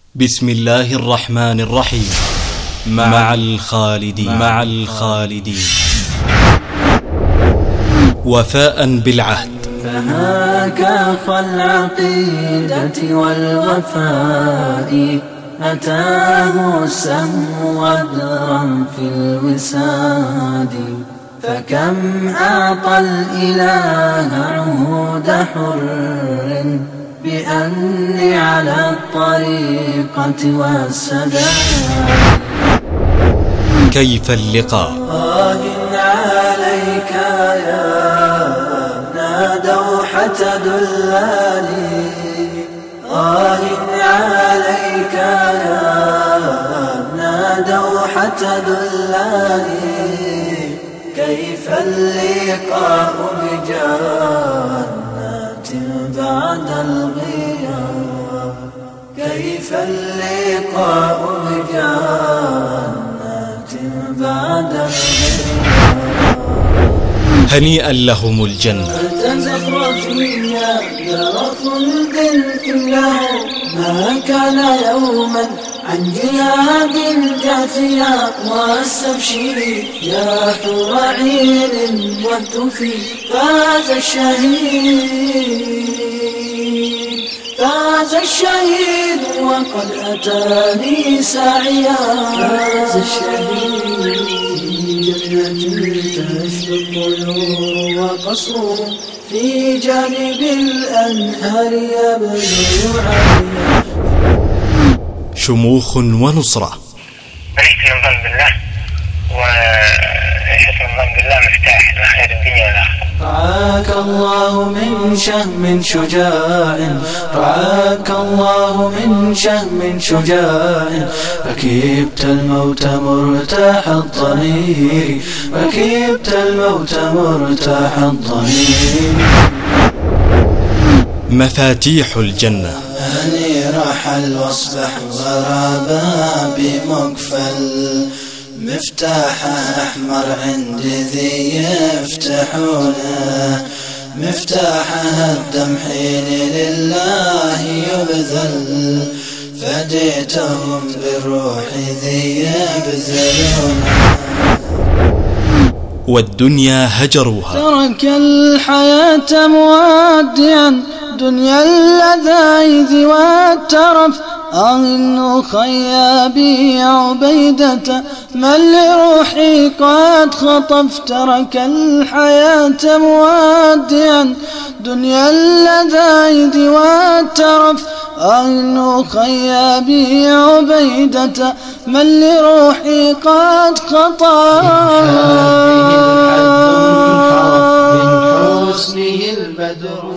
بسم الله الرحمن الرحيم. مع الخالدين وفاء بالعهد. فهاك أخا العقيدة والوفاء أتاه السهم ودرا في الوساد، فكم أعطى الإله عهود حر بأني على الطريقة والسداد. كيف اللقاء؟ عليك يا ابن دوحة دلالي، عليك يا ابن دوحة دلالي، كيف اللقاء بجنة بعد الغياب، كيف اللقاء بجنة بعد الغياب. هنيئا لهم الجنة. تزخرفيا دار خلد إنه ما كان يوما عن جهاد جاثيا، واستبشري يا حور عين والتفي فاز الشهيد، فاز الشهيد وقد أتاني ساعيا، فاز الشهيد تشرق النور وقصر في جانب الأنهار يبدو عاليا. شموخ ونصرة. حسن الظن بالله، وحسن الظن بالله مفتاح لخير الدنيا والآخرة. رعاك الله من شهم شجاع، رعاك الله من شهم شجاع، ركبت الموت مرتاح الضمير، ركبت الموت مرتاح الضمير. مفاتيح الجنة. هني رحل واصبح غرابا بمقفل، مفتاحه أحمر عند ذي يفتحونه، مفتاحه الدم حين لله يبذل، فديتهم بالروح ذي يبذلونه. والدنيا هجروها. ترك الحياة مودعا دنيا اللذائذ والترف، إن خيابي عبيدة من لروحي قد خطف. ترك الحياة مودعا دنيا اللذائذ والترف، إن خيابي عبيدة من لروحي قد خطف. من حسنه البدر.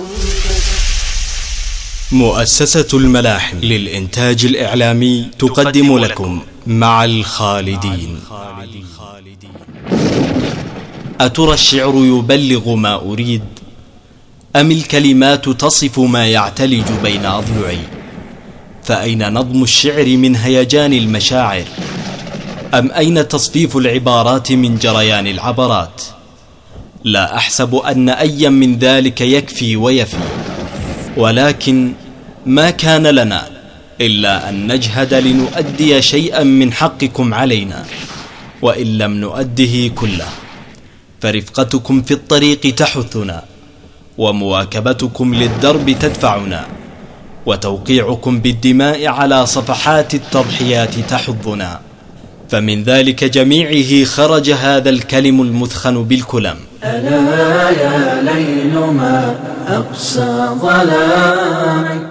مؤسسة الملاحم للإنتاج الإعلامي تقدم لكم مع الخالدين. أترى الشعر يبلغ ما أريد، أم الكلمات تصف ما يعتلج بين أضلعي؟ فأين نظم الشعر من هيجان المشاعر؟ أم أين تصفيف العبارات من جريان العبرات؟ لا أحسب أن أيا من ذلك يكفي ويفي، ولكن ما كان لنا إلا أن نجهد لنؤدي شيئا من حقكم علينا، وإن لم نؤده كله فرفقتكم في الطريق تحثنا، ومواكبتكم للدرب تدفعنا، وتوقيعكم بالدماء على صفحات التضحيات تحضنا. فمن ذلك جميعه خرج هذا الكلم المثخن بالكلم. ألا يا ليل ما أقسى ظلامك،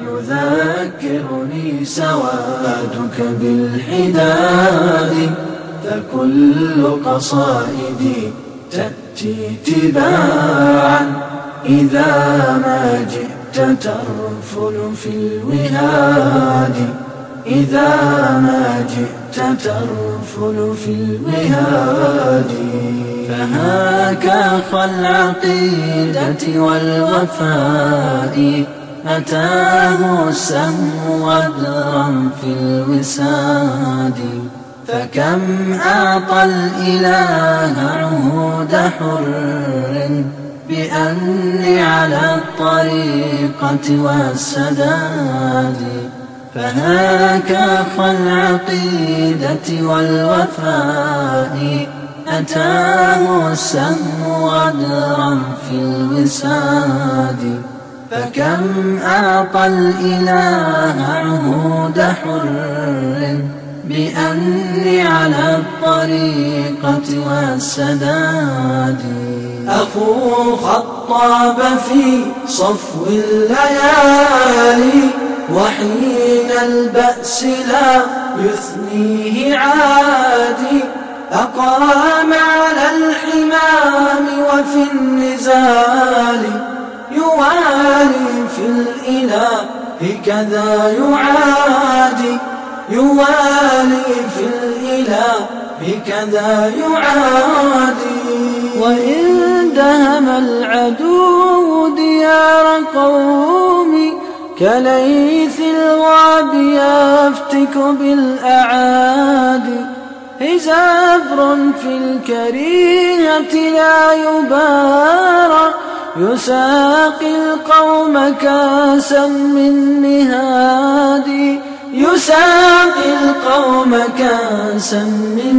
يذكرني سوادك بالحداد، فكل قصائدي تأتي تباعا إذا ما جئت ترفل في الوهاد، إذا ما جئت ترفل في الوهاد. فهاك أخا العقيدة والوفاء أتاه السهم ودرا في الوساد، فكم أعطى الإله عهود حر بأني على الطريقة والسداد. فهاك أخا العقيدة والوفاء أتاه السهم غدرا في الوساد، فكم أعطى الإله عهود حر بأني على الطريقة والسداد. أخو خطاب في صفو الليالي وحين البأس لا يثنيه عادي، أقام على الحمام وفي النزال يوالي في الإله كذا يعادي، يوالي في الإله كذا يعادي. وإن دهم العدو ديار قومي كليث الغاب يفتك بالأعادي، زبر في الكريهة لا يبارى يساقي القوم كاسا من مهادي، يساقي القوم كاسا من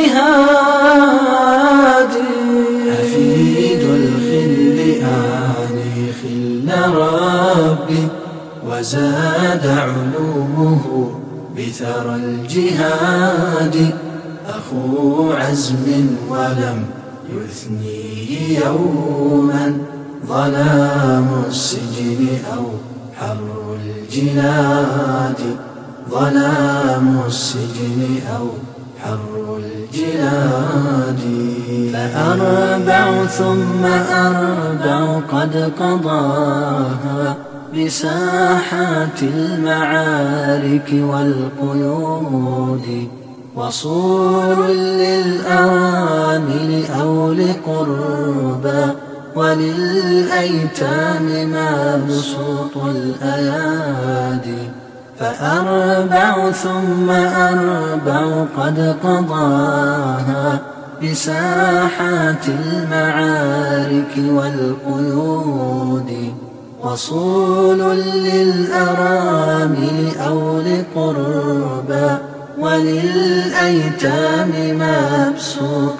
مهادي. حفيد الخل آني خل ربي وزاد علومه بثرى الجهاد، أخو عزم ولم يثنيه يوما ظلام السجن أو حر الجلاد، ظلام السجن أو حر الجلاد. فأربع ثم أربع قد قضاها بساحات المعارك والقيود، وصول للأوامل أو لقربى وللأيتام مبسوط الأيادي. فأربع ثم أربع قد قضاها بساحات المعارك والقيود، وصول للأرامل أو لقربى وللأيتام مبسوط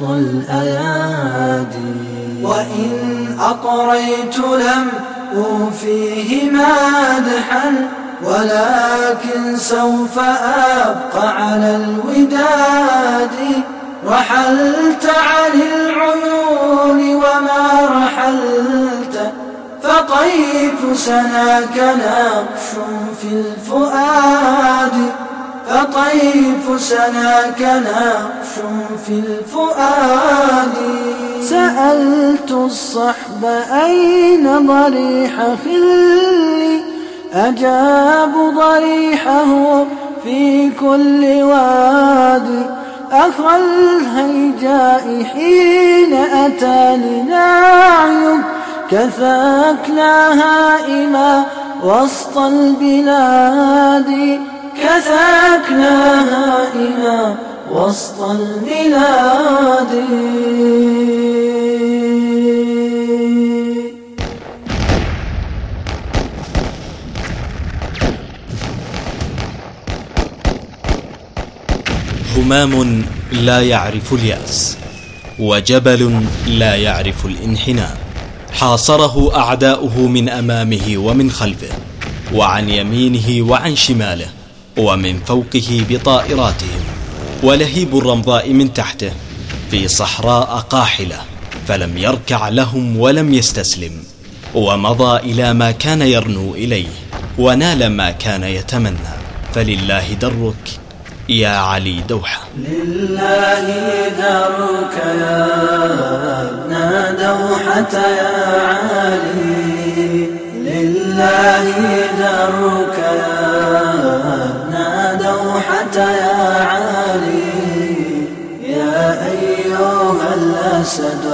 الأيادي. وإن أطريت لم أوفيه مادحا ولكن سوف أبقى على الوداد. رحلت عن العيون وما رحلت فطيف سناك نقش في الفؤاد، فطيف سناك نقش في الفؤاد. سألت الصحب أين ضريح خلي أجابوا ضريحه في كل وادي. أخا الهيجاء حين أتاني نعيب كثاك لا هائما وسط البلاد، كثاك لا هائما وسط البلاد. همام لا يعرف اليأس، وجبل لا يعرف الانحناء. حاصره أعداؤه من أمامه ومن خلفه، وعن يمينه وعن شماله، ومن فوقه بطائراتهم، ولهيب الرمضاء من تحته في صحراء قاحلة، فلم يركع لهم ولم يستسلم، ومضى إلى ما كان يرنو إليه، ونال ما كان يتمنى. فلله درك يا علي دوحة. لله درك يا ابن دوحة يا علي، لله درك يا ابن دوحة يا علي. يا أيها الأسد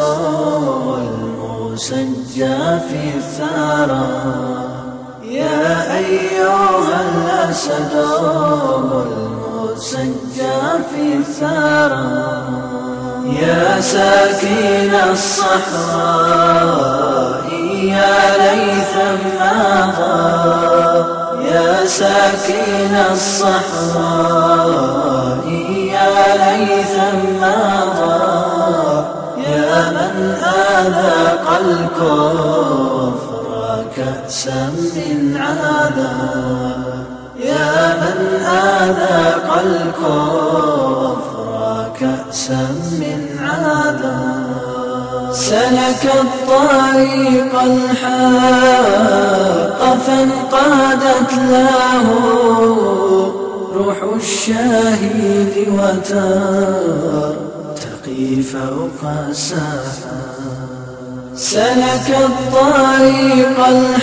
المسجى في الثرى، يا أيها الأسد المسجى في الثرى. يا ساكن الصحراء يا ليث ماذا، يا ساكن الصحراء يا ليثا ماضى يا من آذاق الكفر كأسا من عذاب يا من آذاق الكفر كأسا من عذاب سلك الطريق الحق فانقادت له روح الشهيد وترتقي فوق السحاب سلك الطريق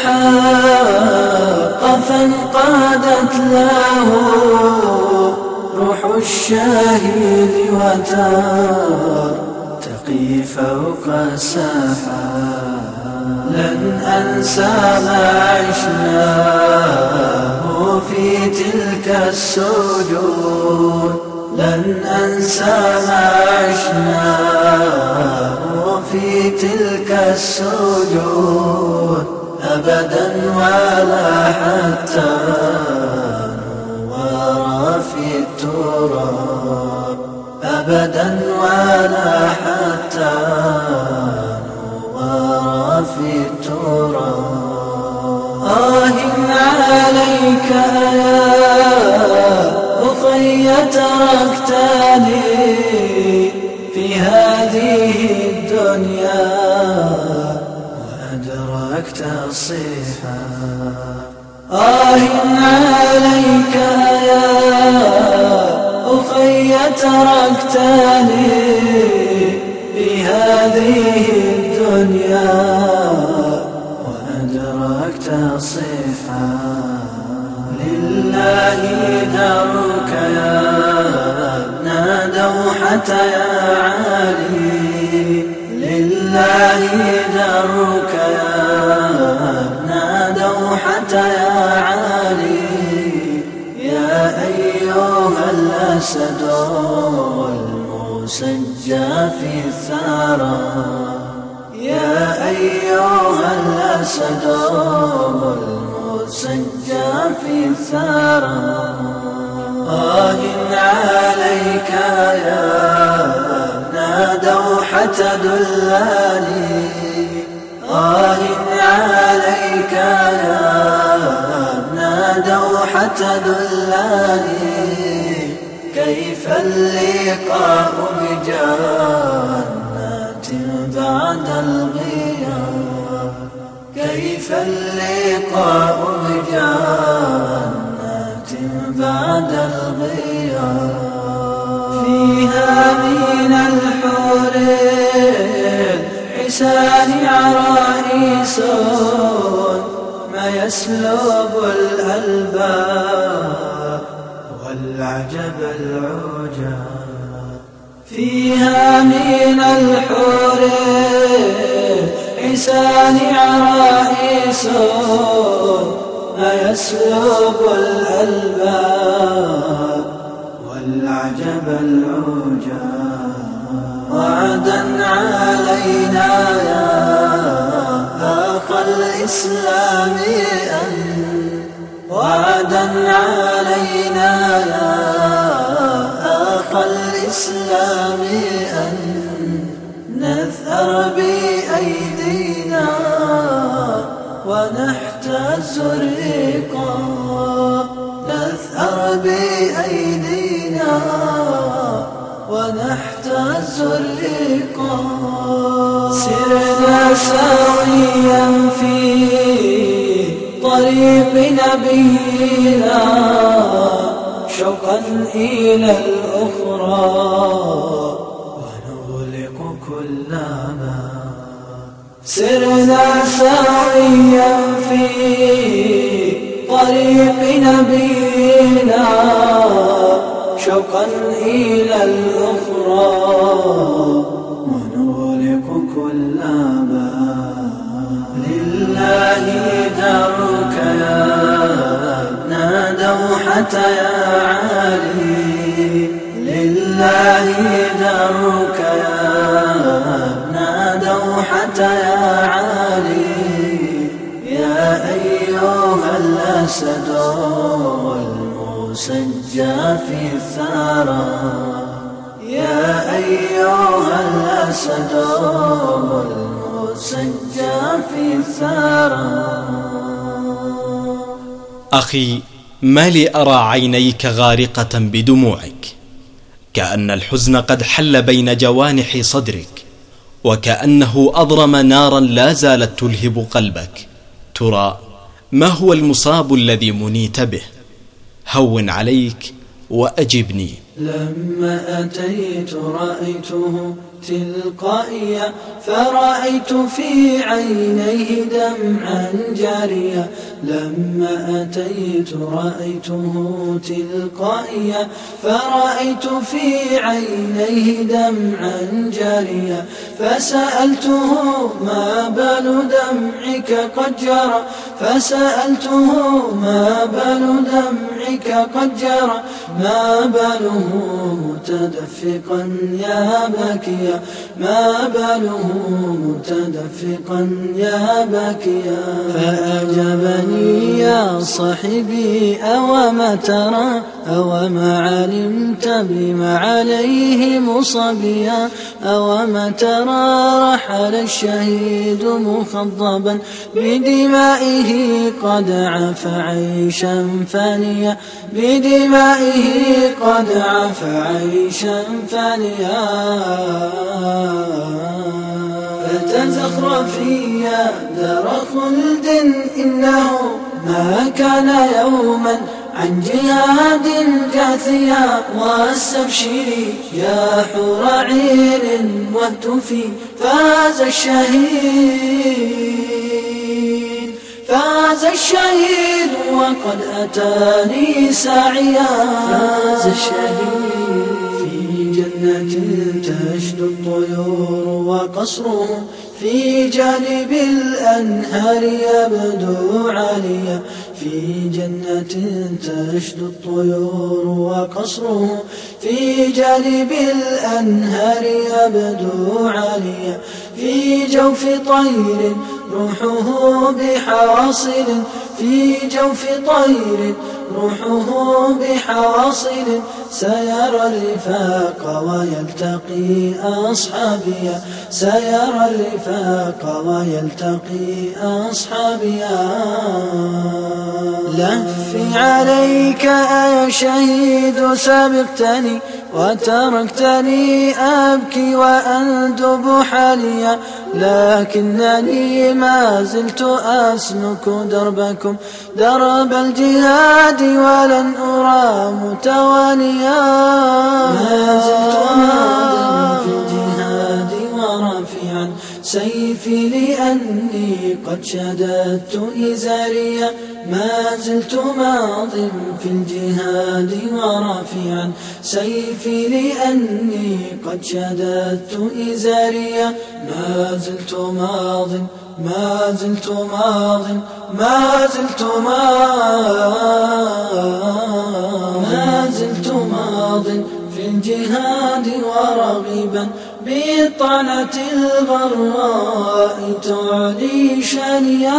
الحق فانقادت له روح الشهيد وترتقي فوق السحاب لن أنسى ما عشناه في تلك السجود لن أنسى ما عشناه في تلك السجود أبدا ولا حتى نور في التراب أبدا ولا حتى نور في التراب عليك يا أخي تركتني في هذه الدنيا وأدركت الصحاب عليك يا أخي تركتني في هذه الدنيا وأدركت الصحاب لله دعوك يا ابن دوحة يا علي لله دعوك يا ابن دوحة يا علي يا أيها الأسد المسجى في الثرى يا أيها الأسد المسجى في الثرى عليك يا ابن دوحة دلاني عليك يا ابن دوحة دلاني كيف اللقاء بجنة بعد الغياب كيف اللقاء بجنة بعد الغياب فيها من الحور الحسان عرائس ما يسلب الألباب والعجب العجاب فيها من الحور الحسان عرائس ما يسلب الألباب والعجب العجاب وعدا علينا يا أخ الإسلام وعدا علينا يا أخ الإسلام أن نثأر بأيدينا ونحتاز الرقاب نثأر بأيدينا ونحتاز الرقاب سرنا سويا في طريق نبينا شوقا إلى الأخرى ونغلق كل باب سرنا سويا في طريق نبينا شوقا إلى الأخرى ونغلق كل باب لله دعوك يا ابن دوحة يا علي لله دعوك يا ابن دوحة يا علي يا أيها الأسد المسجى في الثرى يا أيها الأسد المسجى في الثرى. أخي، ما لي أرى عينيك غارقة بدموعك، كأن الحزن قد حل بين جوانح صدرك، وكأنه أضرم نارا لا زالت تلهب قلبك. ترى ما هو المصاب الذي منيت به؟ هون عليك وأجبني. لما أتيت رأيته تلقائيا، فرأيت في عينيه دمعا جاريا. لما أتيت رأيته تلقائيا، فرأيت في عينيه دمعا جاريا. فسألته ما بال دمعك قد جرى، فسألته ما بال دمعك قد جرى، ما باله متدفقا يا باكيا، ما باله متدفقا يا باكيا. فأجابني يا صاحبي أوما ترى، أوما علمت بما عليه مصابيا، أوما ترى رحل الشهيد مخضبا بدمائه قد عفى عيشا فانيا، بدمائه قد عفى عيشا فانيا. فتزخرفي يا دار خلد إنه ما كان يوما عن جهاد جاثيا. واستبشري يا حور عين واهتفي، فاز الشهيد، فاز الشهيد وقد أتاني ساعيا. فاز الشهيد في جنة تشدو الطيور وقصره في جانب الأنهار يبدو عاليا، في جنة تشدو الطيور وقصره في جانب الأنهار يبدو عاليا. في جوف طير روحه بحواصل، في جوف طير روحه بحواصل، سيرى الرفاق ويلتقي أصحابيا، سيرى الرفاق ويلتقي أصحابيا. لفي عليك يا شهيد سبقتني، وتركتني أبكي وأندب حاليا، لكنني ما زلت أسلك دربكم درب الجهاد ولن أرى متوانيا. ما زلت ماضيا في الجهاد ورافعا سيفي لأني قد شددت إزاريا، ما زلت ماض في الجهاد ورافعا سيفي لأني قد شددت إزاريا. ما زلت ماض، ما زلت ماض، ما زلت ما زلت ماض في الجهاد ورغبا بالطعنة الغراء تعلي شانيا.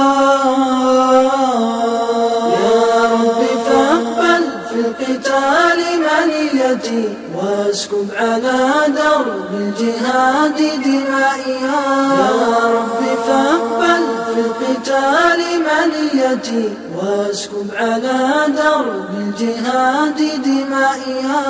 يا رب فاقبل في القتال منيتي، واسكب على درب الجهاد دمائيا. يا رب فاقبل في القتال منيتي، واسكب على درب الجهاد دمائيا.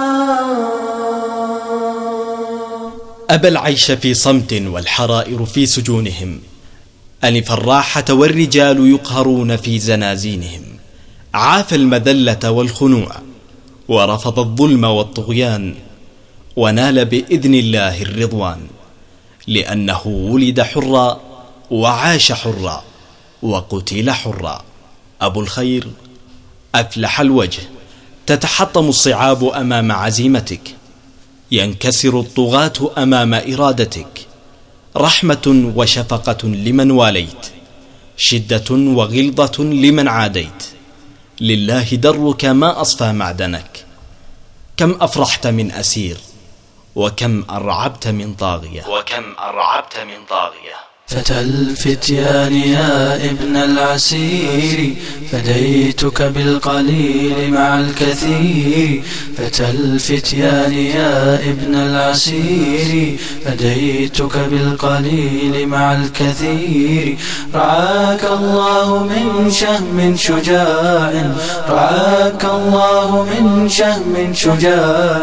أبى العيش في صمت والحرائر في سجونهم، أنف الراحة والرجال يقهرون في زنازينهم. عاف المذلة والخنوع ورفض الظلم والطغيان، ونال بإذن الله الرضوان، لأنه ولد حرا وعاش حرا وقتل حرا. أبو الخير، أفلح الوجه، تتحطم الصعاب أمام عزيمتك، ينكسر الطغاة أمام إرادتك. رحمة وشفقة لمن واليت، شدة وغلظة لمن عاديت. لله درك ما أصفى معدنك، كم أفرحت من أسير، وكم أرعبت من طاغية، وكم أرعبت من طاغية. فتى الفتيان يا ابن العسير فديتك بالقليل مع الكثير. فتى الفتيان يا ابن العسير فديتك بالقليل مع الكثير. رعاك الله من شهم شجاع، رعاك الله من شهم شجاع.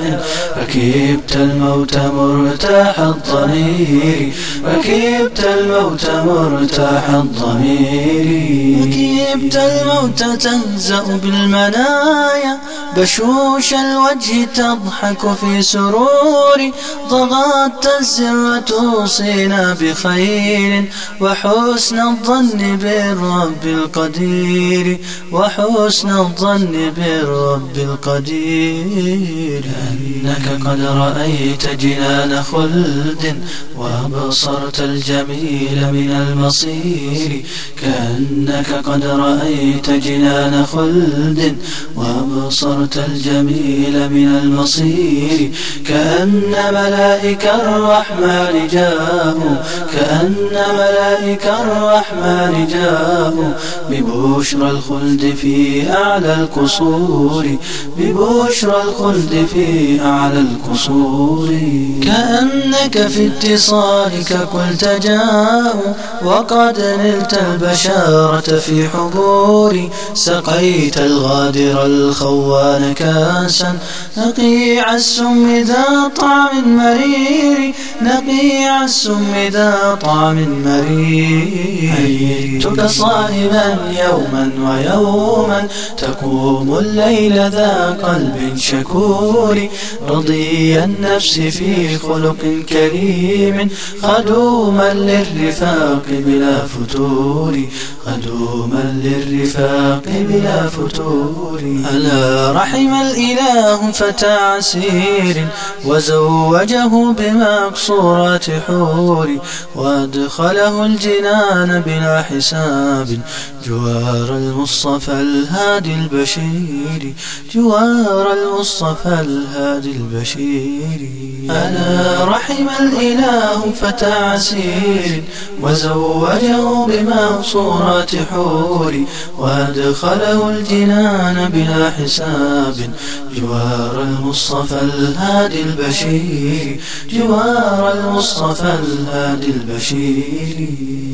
ركبت الموت مرتاح الضمير، ركبت الموت مرتاح الضمير. ركبت الموت تهزأ بالمنايا، بشوش الوجه تضحك في سرور. ضغطت الزر توصينا بخير، وحسن الظن بالرب القدير، وحسن الظن بالرب القدير. كأنك قد رأيت جنان خلد وأبصرت الجميل من المصير. كأنك قد رأيت جنان خلد وأبصرت الجميل من المصير. كأن ملائكة الرحمن جاءوا، كأن ملائكة الرحمن جاءوا ببشرى الخلد في أعلى القصور، ببشرى الخلد في أعلى القصور. كأنك في اتصالك قلت جاءوا وقد نلت البشارة في حبوري. سقيت الغادر الخوان كاسا نقيع السم ذا طعم مرير، نقيع السم ذا طعم مرير. حييتك صائما يوما ويوما تقوم الليل ذا قلب شكور. رضي النفس في خلق كريم خدوما للرفاق بلا فتور، خدوما للرفاق بلا فتور. ألا رحم الإله فتى عسير وزوجه بمقصورات حور. وأدخله الجنان بلا حساب جوار المصطفى الهادي البشير، جوار المصطفى الهادي البشير. ألا رحم الإله فتى عسير وزوجه بمقصورات حور. وأدخله الجنان بلا حساب جوار المصطفى الهادي البشير، جوار المصطفى الهادي البشير.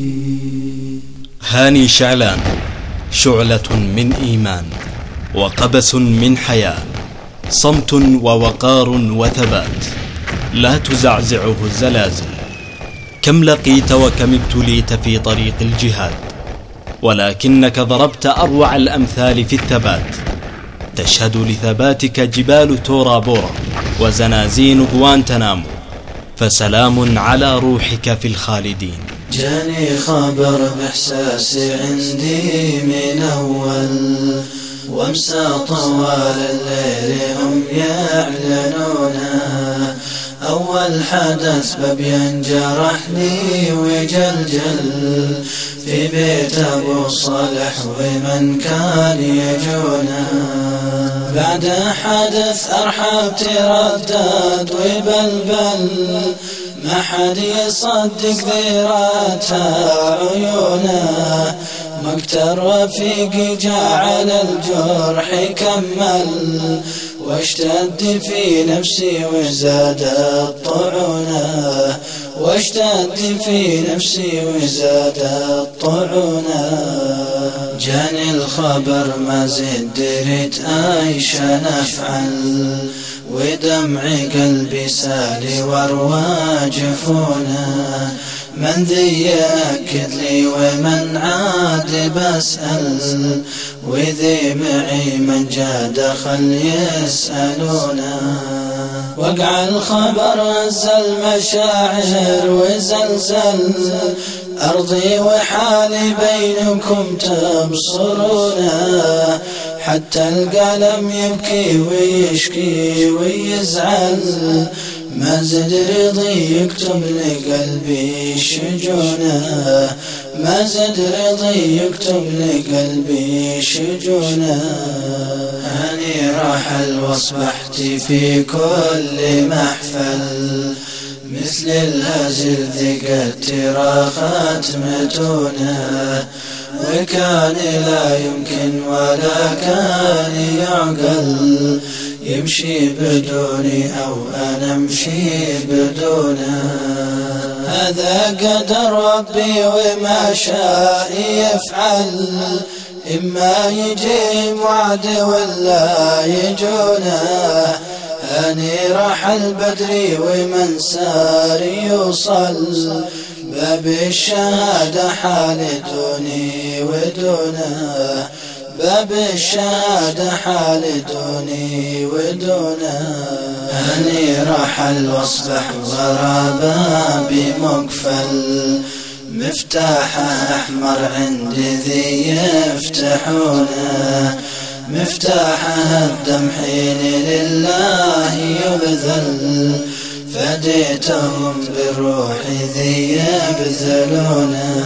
هاني شعلان شعلة من إيمان وقبس من حياة، صمت ووقار وثبات لا تزعزعه الزلازل. كم لقيت وكم ابتليت في طريق الجهاد، ولكنك ضربت أروع الأمثال في الثبات. تشهد لثباتك جبال تورا بورا وزنازين غوانتنامو، فسلام على روحك في الخالدين. جاني خبر بإحساسي عندي من أول، وامسى طوال الليل هم يعلنونه. أول حدث ببين جرحني وجلجل في بيت أبو صالح ومن كان يجونه. بعد حدث أرحب تردد وبلبل، ما حد يصدق ذيراتها عيونه. مقتل رفيقي جعل الجرح كمل، واشتد في نفسي وزادت طعنه، واشتد في نفسي وزادت طعنه. جاني الخبر ما زد دريت ايش نفعل، ودمع قلبي سالي واروى جفونه. من ذي يأكد لي ومن عاد بسأل، وذي معي من جا دخل يسألونه. وقع الخبر هز المشاعر وزلزل أرضي وحالي بينكم تبصرونه. حتى القلم يبكي ويشكي ويزعل، ما زد رضي يكتب لقلبي شجونه، ما زد رضي يكتب لقلبي شجونه. هاني رحل واصبحت في كل محفل مثل الهزل ذي قد تراخت متونه، وكان لا يمكن ولا كان يعقل يمشي بدوني أو أنا أمشي بدونه. هذا قدر ربي وما شاء يفعل، إما يجي وعد ولا يجونه. أني رحل بدري ومن سار يوصل، باب الشهادة حال دوني ودونه، باب الشهادة حال دوني ودونه. أني رحل واصبح غرابة بمقفل، مفتاحه أحمر عندي ذي يفتحونه، مفتاحه الدم حين لله يبذل، فديتهم بالروح ذي يبذلونه.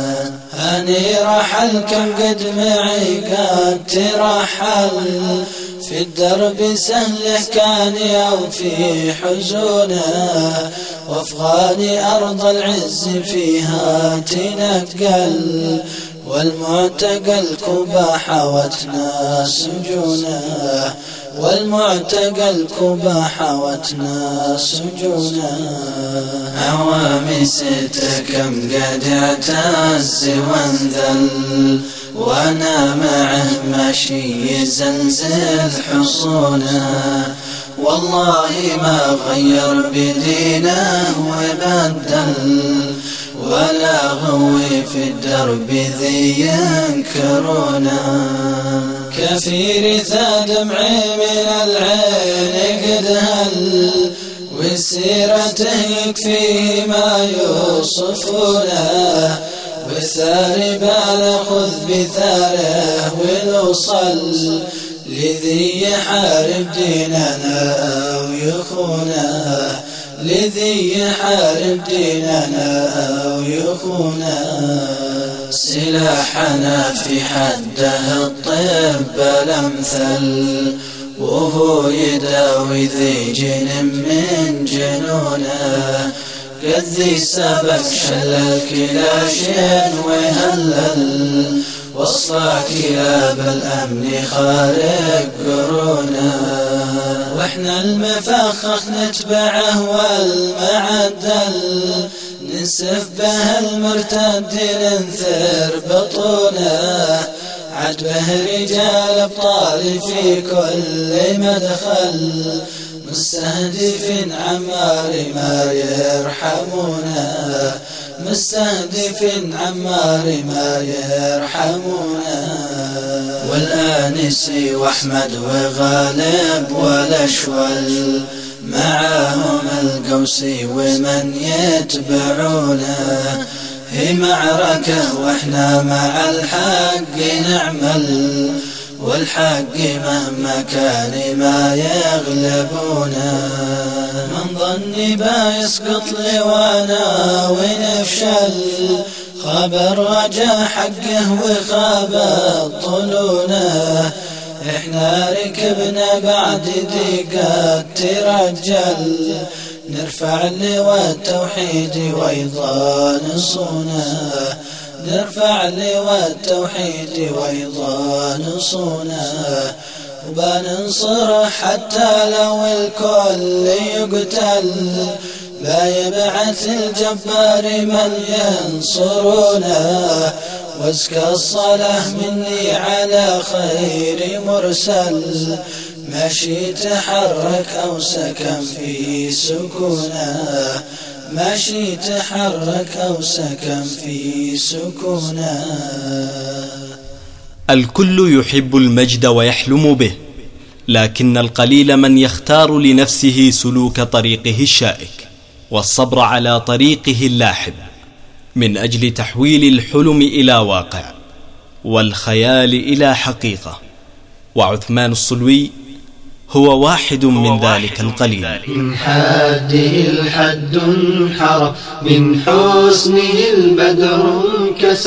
أني رحل كم قد معي قد ترحل، في الدرب سهله كان أو في حزونه، وافغاني أرض العز فيها تنقل، والمعتقل كوبا حوتنا سجونه، والمعتقل كوبا حوتنا سجونه. عوامي ستة كم قد اعتز وانذل، وانا معه ماشي يزلزل حصونه، والله ما غير بدينه وبدل، ولا غوي في الدرب ذي ينكرونه. كثير ذا دمعي من العين قد هل، وسيرته يكفيه ما يوصفونه، والثار بناخذ بثاره ونوصل، لذي يحارب ديننا أو يخونه، لذي يحارب ديننا أو يخونه. سلاحنا في حده الطب الأمثل، وهو يداوي ذي جن من جنونه، قد ذي سبك شل الكلاش وهلل، وصى كلاب الأمن خارق قرونه. واحنا المفخخ نتبعه والمعدل، ننسف به المرتد ننثر بطونه، عد به رجال أبطال في كل مدخل، مستهدف عمار ما يرحمونه، مستهدف عمار ما يرحمونه. والآنسي وأحمد وغالب والأشول، معاهم القوسي ومن يتبعونه، هي معركة واحنا مع الحق نعمل، والحق مهما كان ما يغلبونه. من ظني با يسقط لوانا ونفشل، خاب الرجا حقه وخاب الطلونه، احنا ركبنا بعد دقات ترجل، نرفع لواء التوحيد وأيضا نصونه، نرفع لواء التوحيد وأيضا نصونه. وبننصره حتى لو الكل يقتل، لا يبعث الجبار من ينصرونه، وازكى الصلاة مني على خير مرسل، ماشي تحرك أو سكن في سكونه، ماشي تحرك أو سكن في سكونه. الكل يحب المجد ويحلم به، لكن القليل من يختار لنفسه سلوك طريقه الشائك والصبر على طريقه اللاحب، من أجل تحويل الحلم إلى واقع والخيال إلى حقيقة. وعثمان الصلوي هو واحد من ذلك القليل. من حده الحد انحرف، من حسنه البدر انكسف،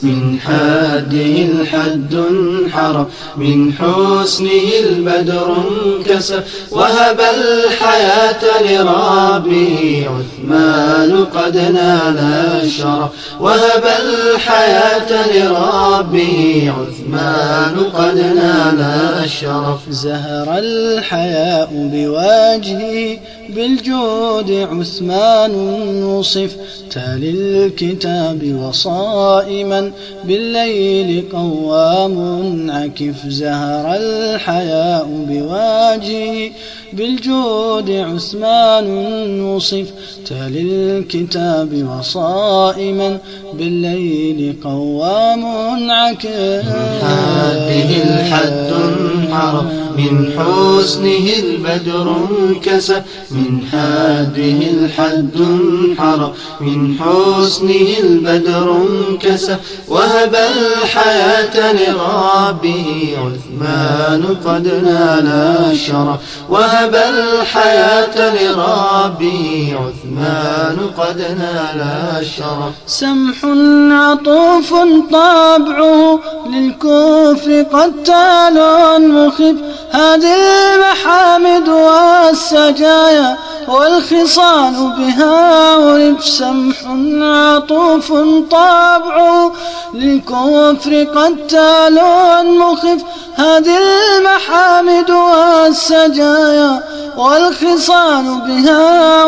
من حاده الحد انحرف من حسنه البدر انكسف وهب الحياة لربه عثمان قد نال الشرف وهب الحياة لربه عثمان قد نال الشرف زهر الحياء بوجهه بالجود عثمان وصف تالي الكتاب وصائما بالليل قوام عكف زهر الحياء بوجهه بالجود عثمان وصف تالي الكتاب وصائما بالليل قوام عكف حاده الحد انحرف من حسنه البدر انكسف من حاده الحد انحرف من حسنه البدر انكسف وهب الحياة لربه عثمان قد نال الشرف وهب الحياة لربه عثمان قد نال الشرف سمح عطوف طبعه للكفر قتال مخف هذه المحامد والسجايا والخصال بها ورف سمح عطوف طبعه للكفر قتال مخف هذه المحامد والسجايا والخصال بها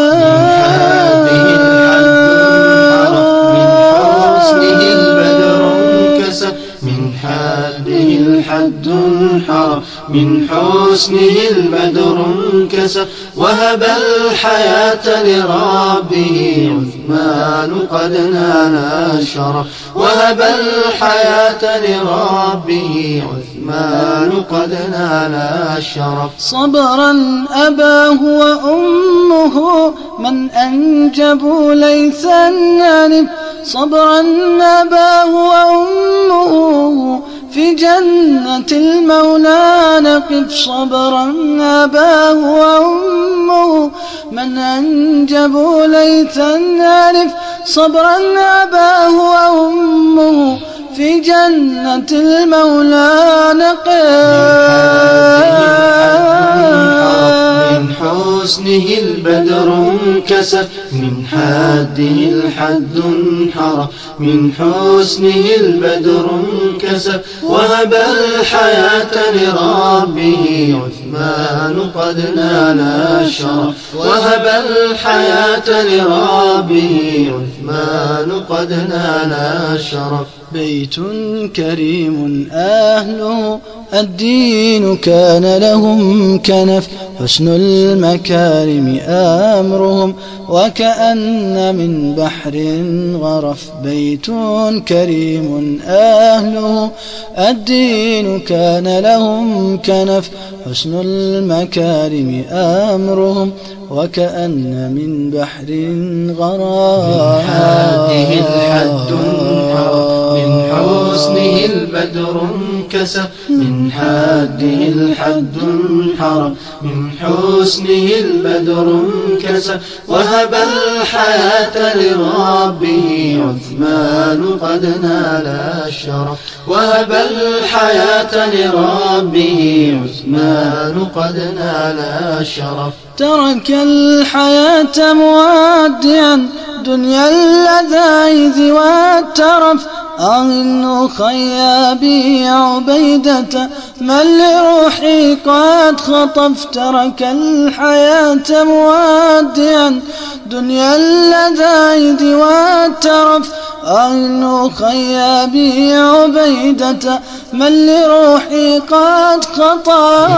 من حاده الحد انحرف من حسنه البدر انكسف وهب الحياة لربه عثمان قد نال الشرف وهب الحياة لربه عثمان قد نال الشرف صبرا أباه وأمه من أنجبوا ليثا نانف صبرا أباه وأمه في جنة المولى نقف صبرا أباه وأمه من أنجبوا ليثا نانف صبرا أباه وأمه في جنة المولى نقف من حسنه البدر انكسف من حاده الحد انحرف من حسنه البدر انكسف وهب الحياة لربه عثمان قد نال الشرف وهب الحياة لربه عثمان قد نال الشرف بيت كريم أهله الدين كان لهم كنف حسن المكارم أمرهم وكأن من بحر غرف بيت كريم أهله الدين كان لهم كنف حسن المكارم أمرهم وكأن من بحر غرف من حاده الحد انحرف من حسنه البدر انكسف من حاده الحد انحرف من حسنه البدر انكسف وهب الحياة لربه عثمان قد نال الشرف وهب الحياة لربه عثمان قد نال الشرف ترك الحياة مودعا دنيا اللذائذ والترف أغن خيابي عبيدة من لروحي قد خطف ترك الحياة مودعا دنيا اللذائذ والترف أغن خيابي عبيدة من لروحي قد خطف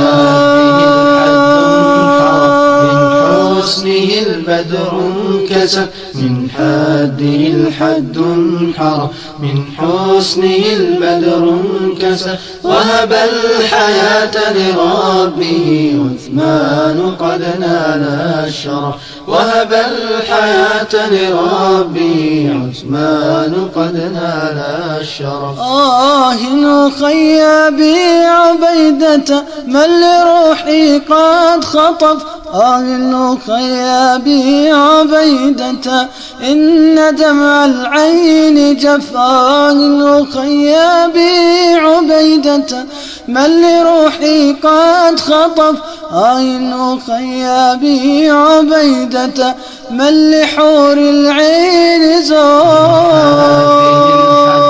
حسنه البدر انكسف من حاده الحد انحرف من حسنه البدر انكسف وهب الحياة لربه عثمان قد نال الشرف وهب الحياة لربه عثمان قد نال الشرف. أخي أبي عبيدة من لروحي قد خطف. أخي أبي عبيدة إن دمع العين جف. أخي أبي عبيدة من لروحي قد خطف. أخي أبي عبيدة من لحور العين زوف.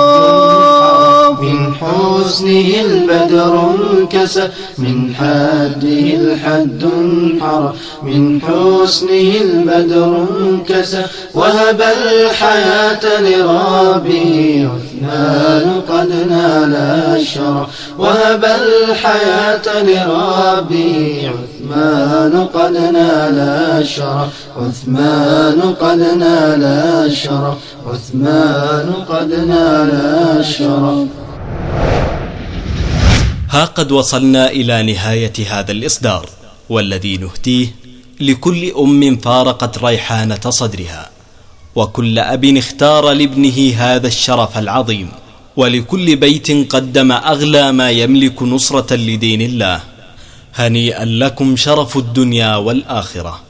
من حسنه البدر انكسى من حده الحد انحرى. من حسنه البدر انكسى وهب الحياة لربه عثمان قد نال الشرف. وهب الحياة لربه عثمان قد نال الشرف. عثمان قد نال الشرف. عثمان قد نال الشرف. ها قد وصلنا إلى نهاية هذا الإصدار، والذي نهديه لكل أم فارقت ريحانة صدرها، وكل أب اختار لابنه هذا الشرف العظيم، ولكل بيت قدم أغلى ما يملك نصرة لدين الله. هنيئا لكم شرف الدنيا والآخرة.